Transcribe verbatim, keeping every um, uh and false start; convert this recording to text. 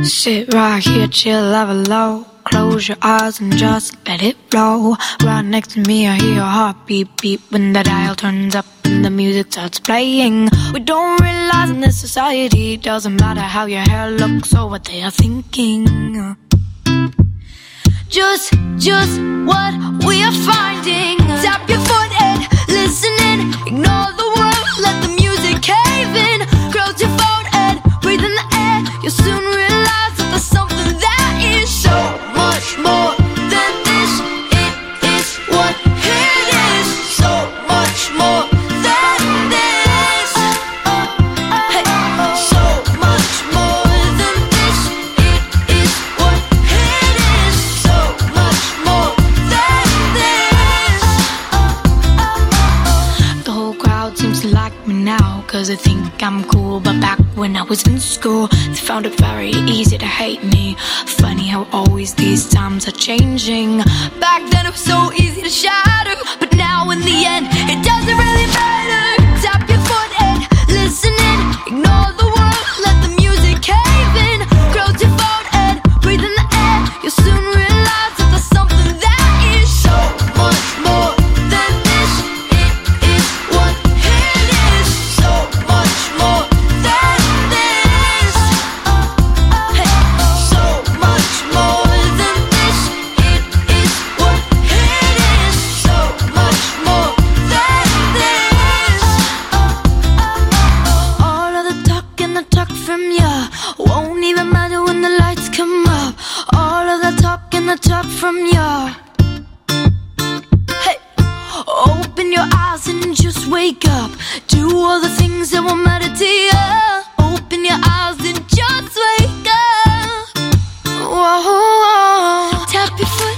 Sit right here, chill, level low. Close your eyes and just let it flow. Right next to me I hear your heart beat beat when the dial turns up and the music starts playing. We don't realize in this society it doesn't matter how your hair looks or what they are thinking. Just, just what we are finding. Tap your foot and listen in. Ignore the world, let the music cave in. Close your phone and breathe in the air. You'll soon realize that there's something that is so much more than this. It is what it is. So much more than this. Hey, so much more than this. It is what it is. So much more than this. The whole crowd seems to like me now, cause they think I'm cool. But back when I was in school, they found it very easy to hate me. Funny how always these times are changing. Back then it was so easy to shatter, but now in the end it doesn't really matter. Tap your foot and listen in. Ignore the world, let the music cave in. Close your phone and breathe in the air. You'll soon realize that there's something that is so much more than this. It is what it is. So much more than this. Hey, so much more than this. It is what it is. So much more than this. All of the talk and the talk from ya won't even matter when the lights come up. All of the talk and the talk from ya. Hey, open your eyes and just wake up. Do all the things that won't matter to you. Open your eyes and just wake up. Whoa, whoa. Tap your foot